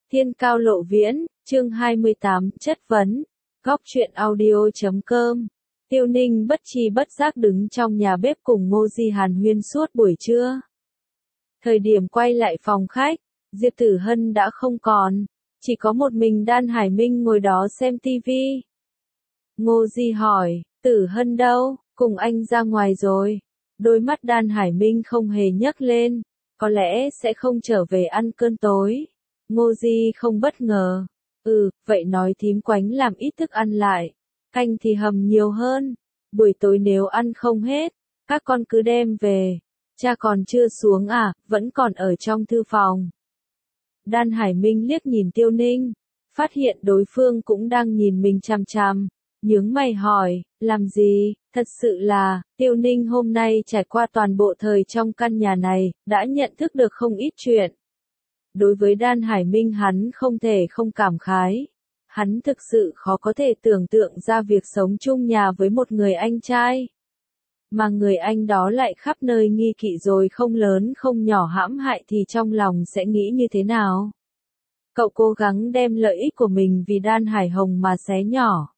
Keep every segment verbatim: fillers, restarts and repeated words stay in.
Thiên Cao Lộ Viễn, chương hai mươi tám, chất vấn. Góc truyện audio chấm com. Tiêu Ninh bất tri bất giác đứng trong nhà bếp cùng Ngô Di hàn huyên suốt buổi trưa. Thời điểm quay lại phòng khách, Diệp Tử Hân đã không còn, chỉ có một mình Đan Hải Minh ngồi đó xem tivi. Ngô Di hỏi, Tử Hân đâu, cùng anh ra ngoài rồi. Đôi mắt Đan Hải Minh không hề nhấc lên, có lẽ sẽ không trở về ăn cơm tối. Ngô Di không bất ngờ. Ừ, vậy nói thím Quánh làm ít thức ăn lại. Canh thì hầm nhiều hơn. Buổi tối nếu ăn không hết, các con cứ đem về. Cha còn chưa xuống à, vẫn còn ở trong thư phòng. Đan Hải Minh liếc nhìn Tiêu Ninh, phát hiện đối phương cũng đang nhìn mình chằm chằm. Nhướng mày hỏi, làm gì? Thật sự là, Tiêu Ninh hôm nay trải qua toàn bộ thời trong căn nhà này, đã nhận thức được không ít chuyện. Đối với Đan Hải Minh hắn không thể không cảm khái. Hắn thực sự khó có thể tưởng tượng ra việc sống chung nhà với một người anh trai. Mà người anh đó lại khắp nơi nghi kỵ rồi không lớn không nhỏ hãm hại thì trong lòng sẽ nghĩ như thế nào? Cậu cố gắng đem lợi ích của mình vì Đan Hải Hồng mà xé nhỏ.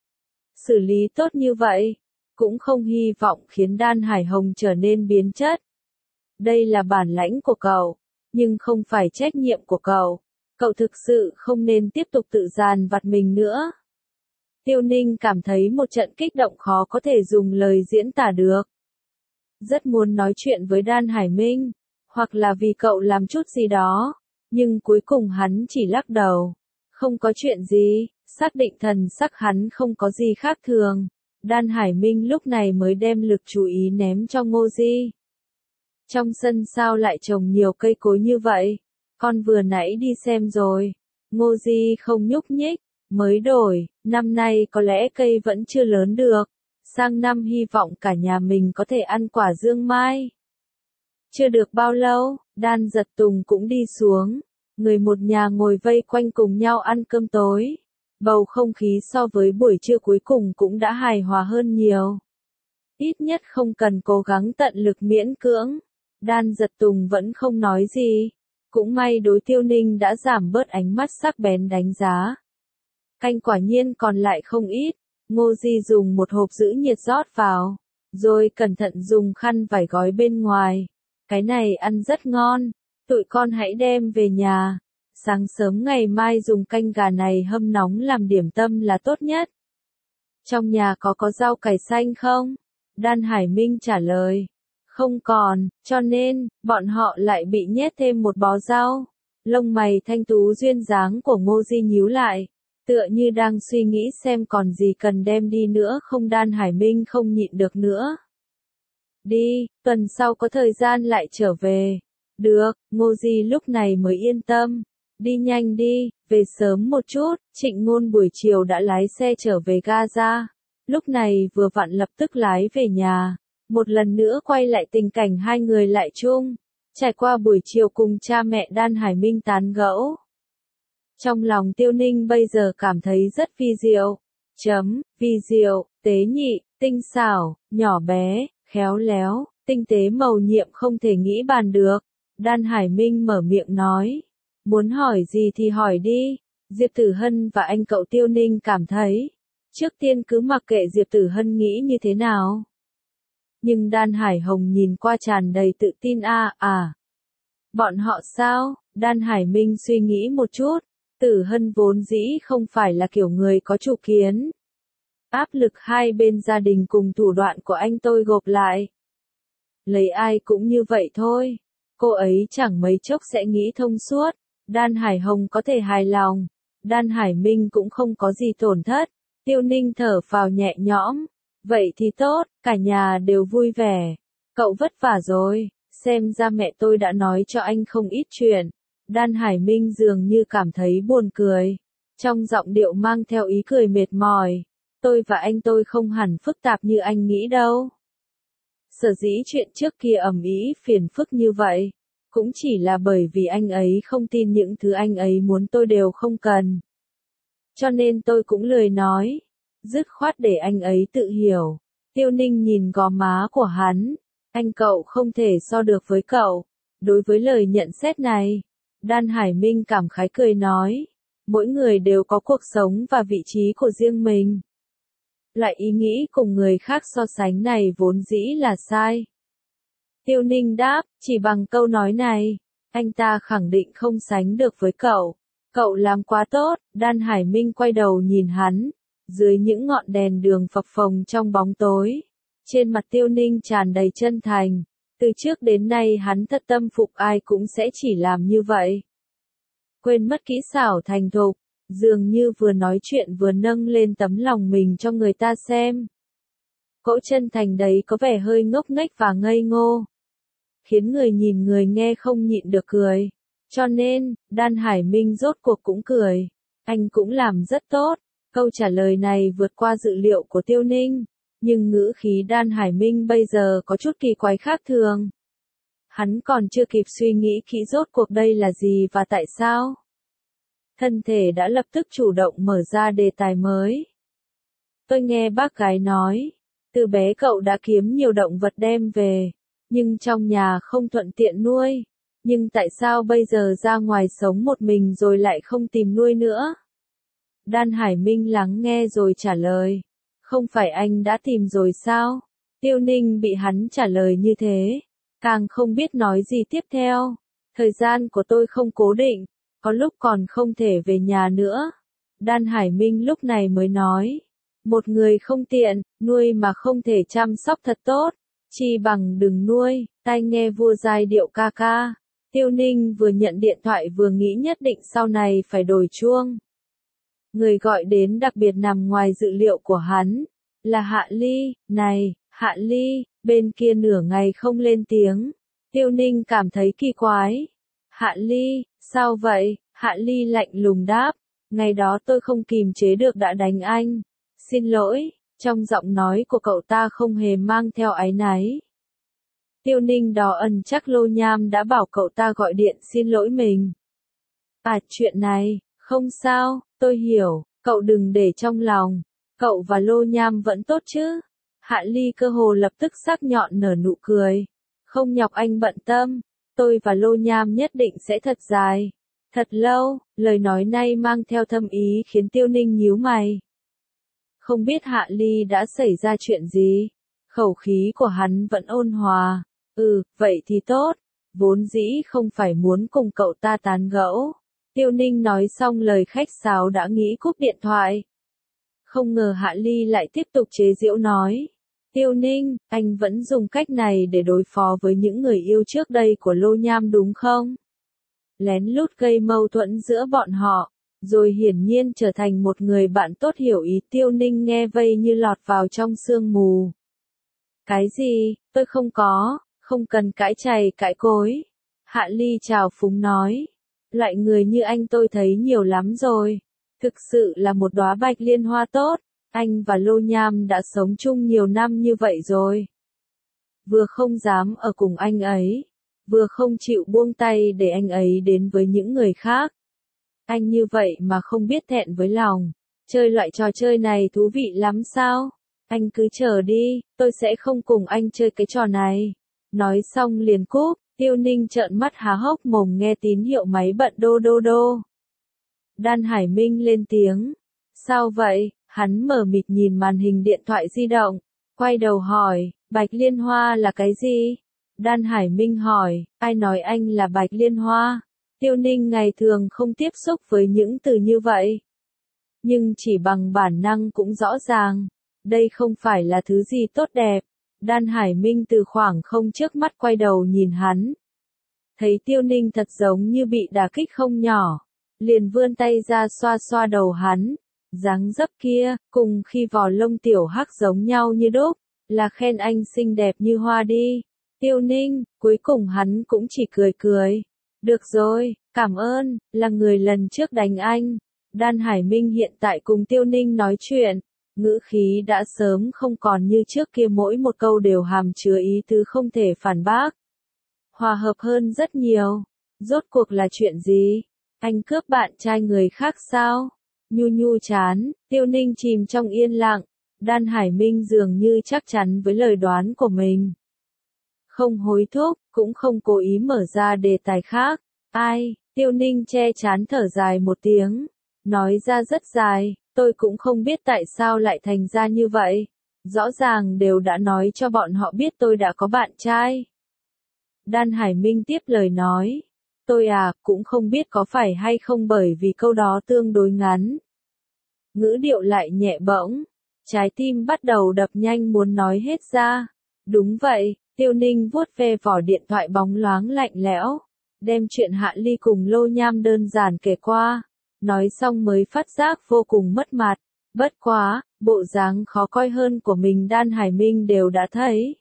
Xử lý tốt như vậy, cũng không hy vọng khiến Đan Hải Hồng trở nên biến chất. Đây là bản lãnh của cậu, nhưng không phải trách nhiệm của cậu. Cậu thực sự không nên tiếp tục tự dàn vặt mình nữa. Tiêu Ninh cảm thấy một trận kích động khó có thể dùng lời diễn tả được. Rất muốn nói chuyện với Đan Hải Minh, hoặc là vì cậu làm chút gì đó, nhưng cuối cùng hắn chỉ lắc đầu. Không có chuyện gì, xác định thần sắc hắn không có gì khác thường. Đan Hải Minh lúc này mới đem lực chú ý ném cho Ngô Di. Trong sân sao lại trồng nhiều cây cối như vậy? Con vừa nãy đi xem rồi. Ngô Di không nhúc nhích, mới đổi, năm nay có lẽ cây vẫn chưa lớn được. Sang năm hy vọng cả nhà mình có thể ăn quả dương mai. Chưa được bao lâu, Đan Giật Tùng cũng đi xuống. Người một nhà ngồi vây quanh cùng nhau ăn cơm tối. Bầu không khí so với buổi trưa cuối cùng cũng đã hài hòa hơn nhiều. Ít nhất không cần cố gắng tận lực miễn cưỡng. Đan Giật Tùng vẫn không nói gì. Cũng may đối Tiêu Ninh đã giảm bớt ánh mắt sắc bén đánh giá. Canh quả nhiên còn lại không ít. Ngô Di dùng một hộp giữ nhiệt rót vào. Rồi cẩn thận dùng khăn vải gói bên ngoài. Cái này ăn rất ngon. Tụi con hãy đem về nhà. Sáng sớm ngày mai dùng canh gà này hâm nóng làm điểm tâm là tốt nhất. Trong nhà có có rau cải xanh không? Đan Hải Minh trả lời. Không còn, cho nên, bọn họ lại bị nhét thêm một bó rau. Lông mày thanh tú duyên dáng của Ngô Di nhíu lại. Tựa như đang suy nghĩ xem còn gì cần đem đi nữa không. Đan Hải Minh không nhịn được nữa. Đi, tuần sau có thời gian lại trở về. Được, Ngô Di lúc này mới yên tâm. Đi nhanh đi, về sớm một chút. Trịnh Ngôn buổi chiều đã lái xe trở về Gaza. Lúc này vừa vặn lập tức lái về nhà. Một lần nữa quay lại tình cảnh hai người lại chung. Trải qua buổi chiều cùng cha mẹ Đan Hải Minh tán gẫu. Trong lòng Tiêu Ninh bây giờ cảm thấy rất vi diệu. Chấm, vi diệu, tế nhị, tinh xảo, nhỏ bé, khéo léo, tinh tế mầu nhiệm không thể nghĩ bàn được. Đan Hải Minh mở miệng nói. Muốn hỏi gì thì hỏi đi. Diệp Tử Hân và anh cậu Tiêu Ninh cảm thấy. Trước tiên cứ mặc kệ Diệp Tử Hân nghĩ như thế nào. Nhưng Đan Hải Hồng nhìn qua tràn đầy tự tin a à, à. Bọn họ sao? Đan Hải Minh suy nghĩ một chút. Tử Hân vốn dĩ không phải là kiểu người có chủ kiến. Áp lực hai bên gia đình cùng thủ đoạn của anh tôi gộp lại. Lấy ai cũng như vậy thôi. Cô ấy chẳng mấy chốc sẽ nghĩ thông suốt. Đan Hải Hồng có thể hài lòng. Đan Hải Minh cũng không có gì tổn thất. Tiêu Ninh thở phào nhẹ nhõm. Vậy thì tốt, cả nhà đều vui vẻ. Cậu vất vả rồi, xem ra mẹ tôi đã nói cho anh không ít chuyện. Đan Hải Minh dường như cảm thấy buồn cười. Trong giọng điệu mang theo ý cười mệt mỏi. Tôi và anh tôi không hẳn phức tạp như anh nghĩ đâu. Sở dĩ chuyện trước kia ầm ĩ phiền phức như vậy. Cũng chỉ là bởi vì anh ấy không tin những thứ anh ấy muốn tôi đều không cần. Cho nên tôi cũng lười nói. Dứt khoát để anh ấy tự hiểu. Tiêu Ninh nhìn gò má của hắn. Anh cậu không thể so được với cậu. Đối với lời nhận xét này, Đan Hải Minh cảm khái cười nói. Mỗi người đều có cuộc sống và vị trí của riêng mình. Loại ý nghĩ cùng người khác so sánh này vốn dĩ là sai. Tiêu Ninh đáp, chỉ bằng câu nói này, anh ta khẳng định không sánh được với cậu. Cậu làm quá tốt. Đan Hải Minh quay đầu nhìn hắn. Dưới những ngọn đèn đường phập phồng trong bóng tối, trên mặt Tiêu Ninh tràn đầy chân thành. Từ trước đến nay hắn thật tâm phục ai cũng sẽ chỉ làm như vậy. Quên mất kỹ xảo thành thục, dường như vừa nói chuyện vừa nâng lên tấm lòng mình cho người ta xem. Cỗ chân thành đấy có vẻ hơi ngốc nghếch và ngây ngô, khiến người nhìn người nghe không nhịn được cười. Cho nên, Đan Hải Minh rốt cuộc cũng cười. Anh cũng làm rất tốt. Câu trả lời này vượt qua dự liệu của Tiêu Ninh, nhưng ngữ khí Đan Hải Minh bây giờ có chút kỳ quái khác thường. Hắn còn chưa kịp suy nghĩ kỹ rốt cuộc đây là gì và tại sao. Thân thể đã lập tức chủ động mở ra đề tài mới. Tôi nghe bác gái nói, từ bé cậu đã kiếm nhiều động vật đem về, nhưng trong nhà không thuận tiện nuôi. Nhưng tại sao bây giờ ra ngoài sống một mình rồi lại không tìm nuôi nữa? Đan Hải Minh lắng nghe rồi trả lời. Không phải anh đã tìm rồi sao? Tiêu Ninh bị hắn trả lời như thế, càng không biết nói gì tiếp theo. Thời gian của tôi không cố định, có lúc còn không thể về nhà nữa. Đan Hải Minh lúc này mới nói. Một người không tiện, nuôi mà không thể chăm sóc thật tốt, chi bằng đừng nuôi. Tai nghe vua giai điệu ca ca. Tiêu Ninh vừa nhận điện thoại vừa nghĩ nhất định sau này phải đổi chuông. Người gọi đến đặc biệt nằm ngoài dự liệu của hắn, là Hạ Ly. Này, Hạ Ly, bên kia nửa ngày không lên tiếng. Tiêu Ninh cảm thấy kỳ quái. Hạ Ly, sao vậy? Hạ Ly lạnh lùng đáp. Ngày đó tôi không kìm chế được đã đánh anh. Xin lỗi, trong giọng nói của cậu ta không hề mang theo áy náy. Tiêu Ninh đỏ ẩn chắc Lô Nham đã bảo cậu ta gọi điện xin lỗi mình. À, chuyện này, không sao, tôi hiểu, cậu đừng để trong lòng. Cậu và Lô Nham vẫn tốt chứ? Hạ Ly cơ hồ lập tức sắc nhọn nở nụ cười. Không nhọc anh bận tâm, tôi và Lô Nham nhất định sẽ thật dài, thật lâu. Lời nói này mang theo thâm ý khiến Tiêu Ninh nhíu mày. Không biết Hạ Ly đã xảy ra chuyện gì? Khẩu khí của hắn vẫn ôn hòa. Ừ, vậy thì tốt. Vốn dĩ không phải muốn cùng cậu ta tán gẫu. Tiêu Ninh nói xong lời khách sáo đã nghĩ cúp điện thoại. Không ngờ Hạ Ly lại tiếp tục chế giễu nói. Tiêu Ninh, anh vẫn dùng cách này để đối phó với những người yêu trước đây của Lô Nham đúng không? Lén lút gây mâu thuẫn giữa bọn họ, rồi hiển nhiên trở thành một người bạn tốt hiểu ý. Tiêu Ninh nghe vây như lọt vào trong sương mù. Cái gì, tôi không có, không cần cãi chày cãi cối. Hạ Ly trào phúng nói. Loại người như anh tôi thấy nhiều lắm rồi. Thực sự là một đóa bạch liên hoa tốt. Anh và Lô Nham đã sống chung nhiều năm như vậy rồi. Vừa không dám ở cùng anh ấy, vừa không chịu buông tay để anh ấy đến với những người khác. Anh như vậy mà không biết thẹn với lòng. Chơi loại trò chơi này thú vị lắm sao? Anh cứ chờ đi, tôi sẽ không cùng anh chơi cái trò này. Nói xong liền cúp. Tiêu Ninh trợn mắt há hốc mồm nghe tín hiệu máy bận đô đô đô. Đan Hải Minh lên tiếng. Sao vậy? Hắn mờ mịt nhìn màn hình điện thoại di động, quay đầu hỏi, Bạch Liên Hoa là cái gì? Đan Hải Minh hỏi, ai nói anh là Bạch Liên Hoa? Tiêu Ninh ngày thường không tiếp xúc với những từ như vậy. Nhưng chỉ bằng bản năng cũng rõ ràng, đây không phải là thứ gì tốt đẹp. Đan Hải Minh từ khoảng không trước mắt quay đầu nhìn hắn. Thấy Tiêu Ninh thật giống như bị đả kích không nhỏ. Liền vươn tay ra xoa xoa đầu hắn. Dáng dấp kia, cùng khi vò lông tiểu hắc giống nhau như đúc, là khen anh xinh đẹp như hoa đi. Tiêu Ninh, cuối cùng hắn cũng chỉ cười cười. Được rồi, cảm ơn, là người lần trước đánh anh. Đan Hải Minh hiện tại cùng Tiêu Ninh nói chuyện. Ngữ khí đã sớm không còn như trước kia mỗi một câu đều hàm chứa ý tứ không thể phản bác. Hòa hợp hơn rất nhiều. Rốt cuộc là chuyện gì? Anh cướp bạn trai người khác sao? Nhu nhu chán, Tiêu Ninh chìm trong yên lặng. Đan Hải Minh dường như chắc chắn với lời đoán của mình. Không hối thúc, cũng không cố ý mở ra đề tài khác. Ai? Tiêu Ninh che trán thở dài một tiếng, nói ra rất dài, tôi cũng không biết tại sao lại thành ra như vậy. Rõ ràng đều đã nói cho bọn họ biết tôi đã có bạn trai. Đan Hải Minh tiếp lời nói, tôi à, cũng không biết có phải hay không bởi vì câu đó tương đối ngắn. Ngữ điệu lại nhẹ bỗng, trái tim bắt đầu đập nhanh muốn nói hết ra. Đúng vậy, Tiêu Ninh vuốt ve vỏ điện thoại bóng loáng lạnh lẽo, đem chuyện Hạ Ly cùng Lô Nham đơn giản kể qua, nói xong mới phát giác vô cùng mất mặt. Bất quá, bộ dáng khó coi hơn của mình Đan Hải Minh đều đã thấy.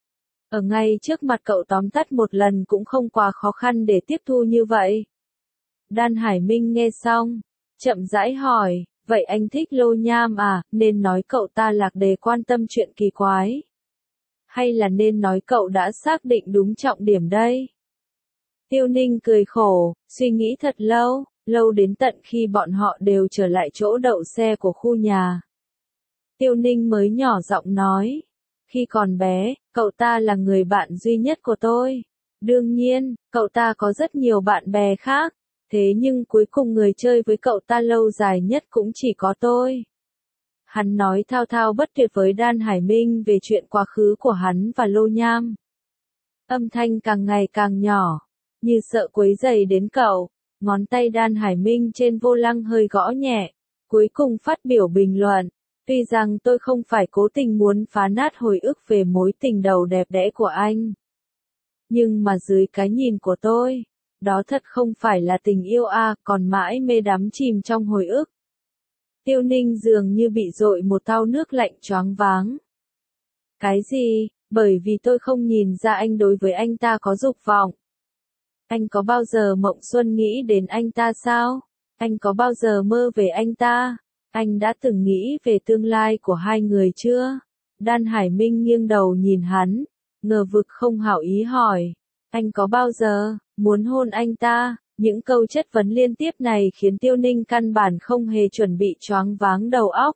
Ở ngay trước mặt cậu tóm tắt một lần cũng không quá khó khăn để tiếp thu như vậy. Đan Hải Minh nghe xong, chậm rãi hỏi, vậy anh thích Lô Nham à, nên nói cậu ta lạc đề quan tâm chuyện kỳ quái. Hay là nên nói cậu đã xác định đúng trọng điểm đây? Tiêu Ninh cười khổ, suy nghĩ thật lâu, lâu đến tận khi bọn họ đều trở lại chỗ đậu xe của khu nhà. Tiêu Ninh mới nhỏ giọng nói, khi còn bé, cậu ta là người bạn duy nhất của tôi. Đương nhiên, cậu ta có rất nhiều bạn bè khác, thế nhưng cuối cùng người chơi với cậu ta lâu dài nhất cũng chỉ có tôi. Hắn nói thao thao bất tuyệt với Đan Hải Minh về chuyện quá khứ của hắn và Lô Nham. Âm thanh càng ngày càng nhỏ, như sợ quấy rầy đến cậu, ngón tay Đan Hải Minh trên vô lăng hơi gõ nhẹ, cuối cùng phát biểu bình luận. Tuy rằng tôi không phải cố tình muốn phá nát hồi ức về mối tình đầu đẹp đẽ của anh. Nhưng mà dưới cái nhìn của tôi, đó thật không phải là tình yêu à, còn mãi mê đắm chìm trong hồi ức. Tiêu Ninh dường như bị dội một thau nước lạnh choáng váng. Cái gì? Bởi vì tôi không nhìn ra anh đối với anh ta có dục vọng. Anh có bao giờ mộng xuân nghĩ đến anh ta sao? Anh có bao giờ mơ về anh ta? Anh đã từng nghĩ về tương lai của hai người chưa? Đan Hải Minh nghiêng đầu nhìn hắn, ngờ vực không hảo ý hỏi. Anh có bao giờ muốn hôn anh ta? Những câu chất vấn liên tiếp này khiến Tiêu Ninh căn bản không hề chuẩn bị choáng váng đầu óc.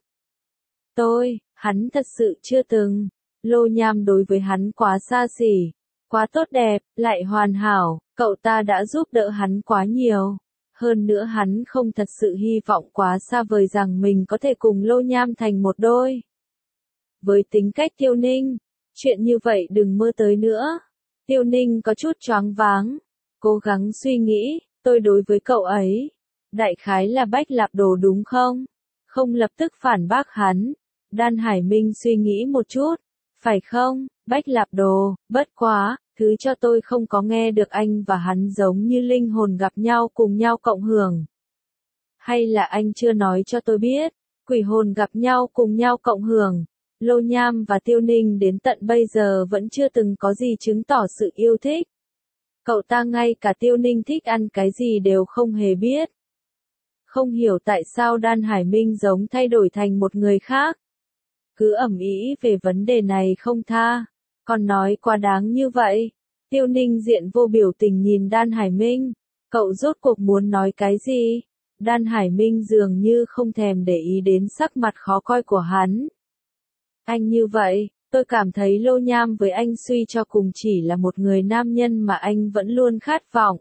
Tôi, hắn thật sự chưa từng. Lô Nham đối với hắn quá xa xỉ, quá tốt đẹp, lại hoàn hảo, cậu ta đã giúp đỡ hắn quá nhiều. Hơn nữa hắn không thật sự hy vọng quá xa vời rằng mình có thể cùng Lô Nham thành một đôi. Với tính cách Tiêu Ninh, chuyện như vậy đừng mơ tới nữa. Tiêu Ninh có chút choáng váng, cố gắng suy nghĩ, tôi đối với cậu ấy, đại khái là Bách Lạp Đồ đúng không? Không lập tức phản bác hắn. Đan Hải Minh suy nghĩ một chút, phải không, Bách Lạp Đồ, bất quá, thứ cho tôi không có nghe được anh và hắn giống như linh hồn gặp nhau cùng nhau cộng hưởng. Hay là anh chưa nói cho tôi biết, quỷ hồn gặp nhau cùng nhau cộng hưởng. Lô Nham và Tiêu Ninh đến tận bây giờ vẫn chưa từng có gì chứng tỏ sự yêu thích. Cậu ta ngay cả Tiêu Ninh thích ăn cái gì đều không hề biết. Không hiểu tại sao Đan Hải Minh giống thay đổi thành một người khác. Cứ ầm ĩ về vấn đề này không tha, còn nói quá đáng như vậy. Tiêu Ninh diện vô biểu tình nhìn Đan Hải Minh, cậu rốt cuộc muốn nói cái gì? Đan Hải Minh dường như không thèm để ý đến sắc mặt khó coi của hắn. Anh như vậy, tôi cảm thấy Lô Nham với anh suy cho cùng chỉ là một người nam nhân mà anh vẫn luôn khát vọng.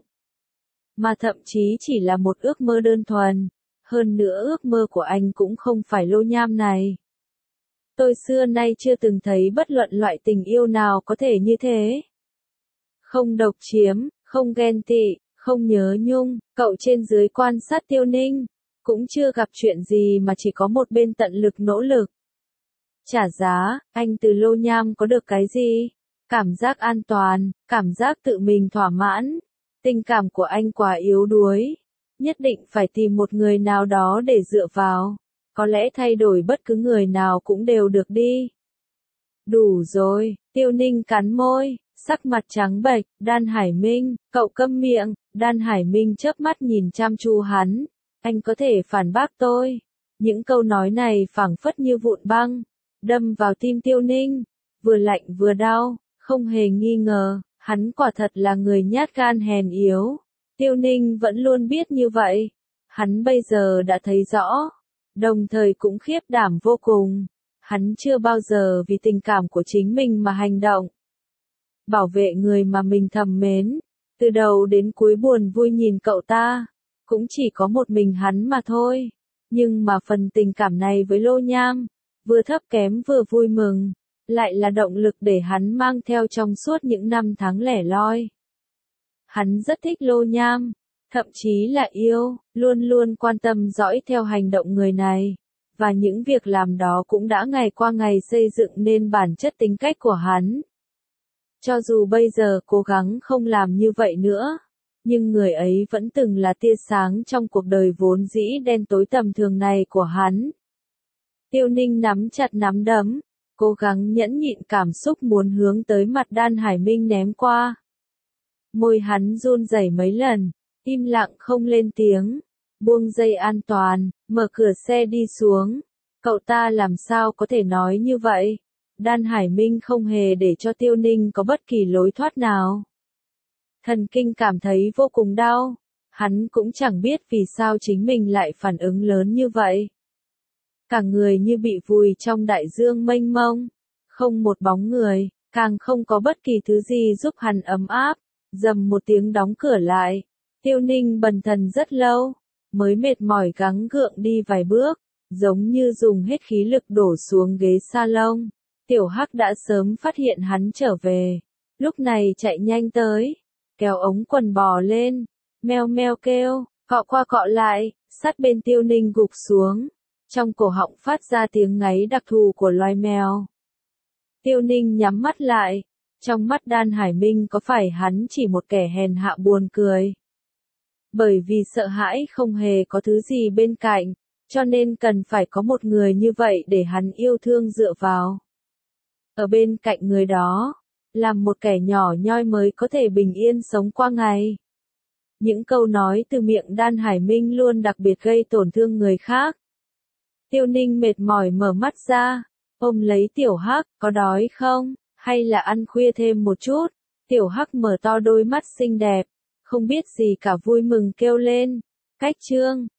Mà thậm chí chỉ là một ước mơ đơn thuần, hơn nữa ước mơ của anh cũng không phải Lô Nham này. Tôi xưa nay chưa từng thấy bất luận loại tình yêu nào có thể như thế. Không độc chiếm, không ghen tị, không nhớ nhung, cậu trên dưới quan sát Tiêu Ninh, cũng chưa gặp chuyện gì mà chỉ có một bên tận lực nỗ lực. Trả giá, anh từ Lô Nham có được cái gì? Cảm giác an toàn, cảm giác tự mình thỏa mãn. Tình cảm của anh quá yếu đuối. Nhất định phải tìm một người nào đó để dựa vào. Có lẽ thay đổi bất cứ người nào cũng đều được đi. Đủ rồi, Tiêu Ninh cắn môi, sắc mặt trắng bệch. Đan Hải Minh, cậu câm miệng. Đan Hải Minh chớp mắt nhìn chăm chú hắn. Anh có thể phản bác tôi. Những câu nói này phảng phất như vụn băng, đâm vào tim Tiêu Ninh, vừa lạnh vừa đau, không hề nghi ngờ, hắn quả thật là người nhát gan hèn yếu. Tiêu Ninh vẫn luôn biết như vậy, hắn bây giờ đã thấy rõ, đồng thời cũng khiếp đảm vô cùng. Hắn chưa bao giờ vì tình cảm của chính mình mà hành động. Bảo vệ người mà mình thầm mến, Từ đầu đến cuối buồn vui nhìn cậu ta, cũng chỉ có một mình hắn mà thôi. Nhưng mà phần tình cảm này với Lô Nham, vừa thấp kém vừa vui mừng, lại là động lực để hắn mang theo trong suốt những năm tháng lẻ loi. Hắn rất thích Lô Nham, thậm chí là yêu, luôn luôn quan tâm dõi theo hành động người này, và những việc làm đó cũng đã ngày qua ngày xây dựng nên bản chất tính cách của hắn. Cho dù bây giờ cố gắng không làm như vậy nữa, nhưng người ấy vẫn từng là tia sáng trong cuộc đời vốn dĩ đen tối tầm thường này của hắn. Tiêu Ninh nắm chặt nắm đấm, cố gắng nhẫn nhịn cảm xúc muốn hướng tới mặt Đan Hải Minh ném qua. Môi hắn run rẩy mấy lần, im lặng không lên tiếng, buông dây an toàn, mở cửa xe đi xuống. Cậu ta làm sao có thể nói như vậy? Đan Hải Minh không hề để cho Tiêu Ninh có bất kỳ lối thoát nào. Thần kinh cảm thấy vô cùng đau, hắn cũng chẳng biết vì sao chính mình lại phản ứng lớn như vậy. Cả người như bị vùi trong đại dương mênh mông, không một bóng người, càng không có bất kỳ thứ gì giúp hắn ấm áp. Dầm một tiếng đóng cửa lại, Tiêu Ninh bần thần rất lâu, mới mệt mỏi gắng gượng đi vài bước, giống như dùng hết khí lực đổ xuống ghế salon. Tiểu Hắc đã sớm phát hiện hắn trở về, lúc này chạy nhanh tới, kéo ống quần bò lên, meo meo kêu, cọ qua cọ lại, sát bên Tiêu Ninh gục xuống, trong cổ họng phát ra tiếng ngáy đặc thù của loài mèo. Tiêu Ninh nhắm mắt lại, trong mắt Đan Hải Minh có phải hắn chỉ một kẻ hèn hạ buồn cười. Bởi vì sợ hãi không hề có thứ gì bên cạnh, cho nên cần phải có một người như vậy để hắn yêu thương dựa vào. Ở bên cạnh người đó, làm một kẻ nhỏ nhoi mới có thể bình yên sống qua ngày. Những câu nói từ miệng Đan Hải Minh luôn đặc biệt gây tổn thương người khác. Tiêu Ninh mệt mỏi mở mắt ra, ôm lấy Tiểu Hắc, có đói không, hay là ăn khuya thêm một chút? Tiểu Hắc mở to đôi mắt xinh đẹp, không biết gì cả vui mừng kêu lên, cách chương.